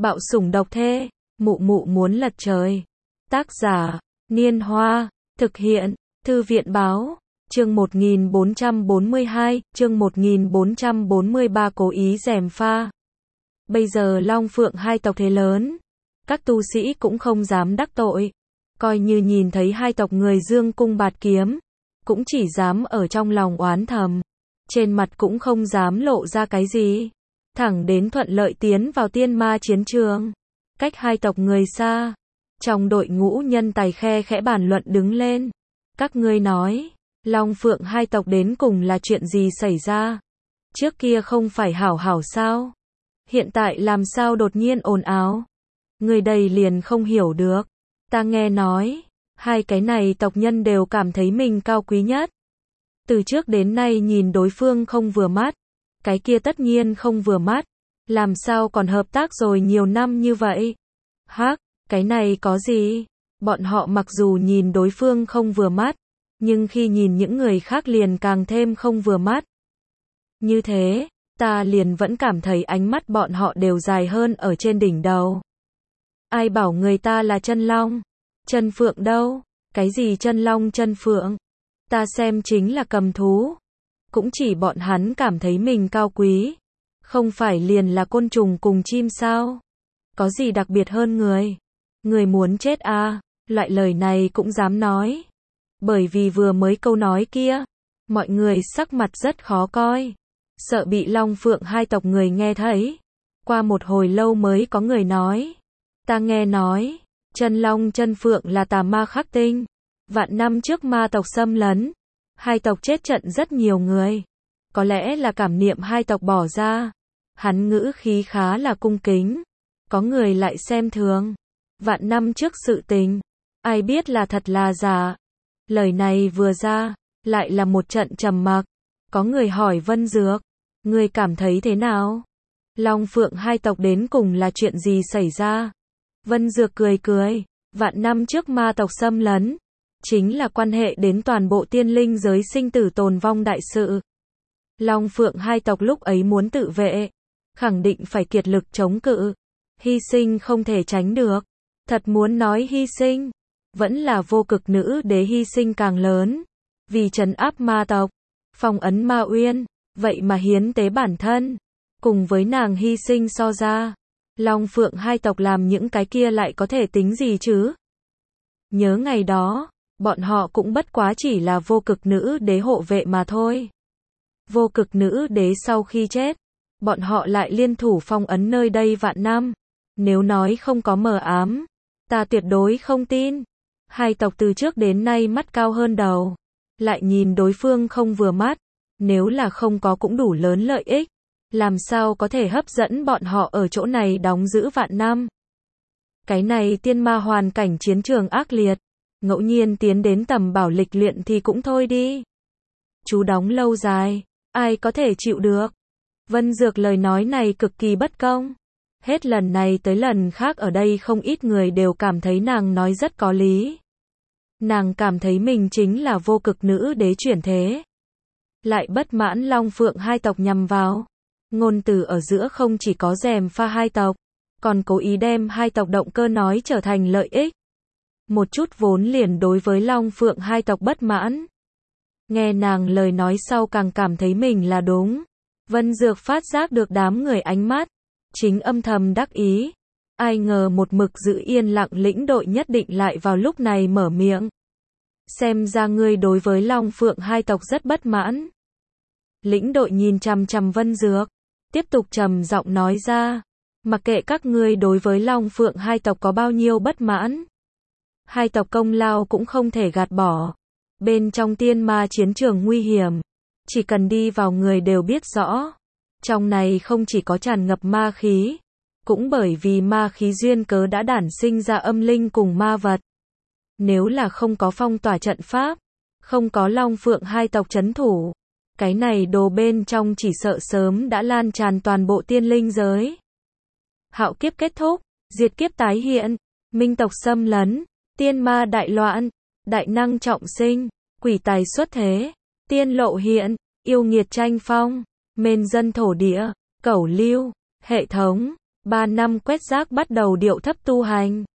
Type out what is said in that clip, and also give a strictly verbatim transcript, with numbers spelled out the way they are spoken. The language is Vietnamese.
Bạo sủng độc thê, mụ mụ muốn lật trời. Tác giả, Niên Hoa, thực hiện, Thư viện báo, chương một nghìn bốn trăm bốn mươi hai, chương một nghìn bốn trăm bốn mươi ba cố ý gièm pha. Bây giờ Long Phượng hai tộc thế lớn, các tu sĩ cũng không dám đắc tội, coi như nhìn thấy hai tộc người dương cung bạt kiếm, cũng chỉ dám ở trong lòng oán thầm, trên mặt cũng không dám lộ ra cái gì, thẳng đến thuận lợi tiến vào tiên ma chiến trường, cách hai tộc người xa, trong đội ngũ nhân tài khe khẽ bàn luận đứng lên, các ngươi nói, Long Phượng hai tộc đến cùng là chuyện gì xảy ra? Trước kia không phải hảo hảo sao? Hiện tại làm sao đột nhiên ồn ào? Người đây liền không hiểu được. Ta nghe nói, hai cái này tộc nhân đều cảm thấy mình cao quý nhất. Từ trước đến nay nhìn đối phương không vừa mắt, cái kia tất nhiên không vừa mắt, làm sao còn hợp tác rồi nhiều năm như vậy? Hắc, cái này có gì? Bọn họ mặc dù nhìn đối phương không vừa mắt, nhưng khi nhìn những người khác liền càng thêm không vừa mắt. Như thế, ta liền vẫn cảm thấy ánh mắt bọn họ đều dài hơn ở trên đỉnh đầu. Ai bảo người ta là chân long? Chân phượng đâu? Cái gì chân long chân phượng? Ta xem chính là cầm thú. Cũng chỉ bọn hắn cảm thấy mình cao quý. Không phải liền là côn trùng cùng chim sao? Có gì đặc biệt hơn người? Người muốn chết à? Loại lời này cũng dám nói. Bởi vì vừa mới câu nói kia, mọi người sắc mặt rất khó coi. Sợ bị Long Phượng hai tộc người nghe thấy. Qua một hồi lâu mới có người nói. Ta nghe nói, chân long chân phượng là tà ma khắc tinh. Vạn năm trước ma tộc xâm lấn. Hai tộc chết trận rất nhiều người. Có lẽ là cảm niệm hai tộc bỏ ra. Hắn ngữ khí khá là cung kính. Có người lại xem thường. Vạn năm trước sự tình. Ai biết là thật là giả. Lời này vừa ra, lại là một trận trầm mặc. Có người hỏi Vân Dược. Người cảm thấy thế nào? Long Phượng hai tộc đến cùng là chuyện gì xảy ra? Vân Dược cười cười. Vạn năm trước ma tộc xâm lấn. Chính là quan hệ đến toàn bộ tiên linh giới sinh tử tồn vong đại sự. Long Phượng hai tộc lúc ấy muốn tự vệ. Khẳng định phải kiệt lực chống cự. Hy sinh không thể tránh được. Thật muốn nói hy sinh. Vẫn là vô cực nữ đế hy sinh càng lớn. Vì trấn áp ma tộc. Phong ấn ma uyên. Vậy mà hiến tế bản thân. Cùng với nàng hy sinh so ra. Long Phượng hai tộc làm những cái kia lại có thể tính gì chứ? Nhớ ngày đó, bọn họ cũng bất quá chỉ là vô cực nữ đế hộ vệ mà thôi. Vô cực nữ đế sau khi chết, bọn họ lại liên thủ phong ấn nơi đây vạn năm. Nếu nói không có mờ ám, ta tuyệt đối không tin. Hai tộc từ trước đến nay mắt cao hơn đầu. Lại nhìn đối phương không vừa mắt. Nếu là không có cũng đủ lớn lợi ích. Làm sao có thể hấp dẫn bọn họ ở chỗ này đóng giữ vạn năm. Cái này tiên ma hoàn cảnh chiến trường ác liệt. Ngẫu nhiên tiến đến tầm bảo lịch luyện thì cũng thôi đi. Chú đóng lâu dài. Ai có thể chịu được. Vân Dược lời nói này cực kỳ bất công. Hết lần này tới lần khác ở đây không ít người đều cảm thấy nàng nói rất có lý. Nàng cảm thấy mình chính là vô cực nữ đế chuyển thế. Lại bất mãn Long Phượng hai tộc nhằm vào. Ngôn từ ở giữa không chỉ có gièm pha hai tộc, còn cố ý đem hai tộc động cơ nói trở thành lợi ích. Một chút vốn liền đối với Long Phượng hai tộc bất mãn. Nghe nàng lời nói sau càng cảm thấy mình là đúng. Vân Dược phát giác được đám người ánh mắt. Chính âm thầm đắc ý. Ai ngờ một mực giữ yên lặng lĩnh đội nhất định lại vào lúc này mở miệng. Xem ra ngươi đối với Long Phượng hai tộc rất bất mãn. Lĩnh đội nhìn chằm chằm Vân Dược. Tiếp tục trầm giọng nói ra. Mặc kệ các ngươi đối với Long Phượng hai tộc có bao nhiêu bất mãn. Hai tộc công lao cũng không thể gạt bỏ. Bên trong tiên ma chiến trường nguy hiểm. Chỉ cần đi vào người đều biết rõ. Trong này không chỉ có tràn ngập ma khí. Cũng bởi vì ma khí duyên cớ đã đản sinh ra âm linh cùng ma vật. Nếu là không có phong tỏa trận pháp. Không có Long Phượng hai tộc trấn thủ. Cái này đồ bên trong chỉ sợ sớm đã lan tràn toàn bộ tiên linh giới. Hạo kiếp kết thúc, diệt kiếp tái hiện, minh tộc xâm lấn, tiên ma đại loạn, đại năng trọng sinh, quỷ tài xuất thế, tiên lộ hiện, yêu nghiệt tranh phong, mên dân thổ địa, cẩu lưu, hệ thống, Ba năm quét rác bắt đầu điệu thấp tu hành.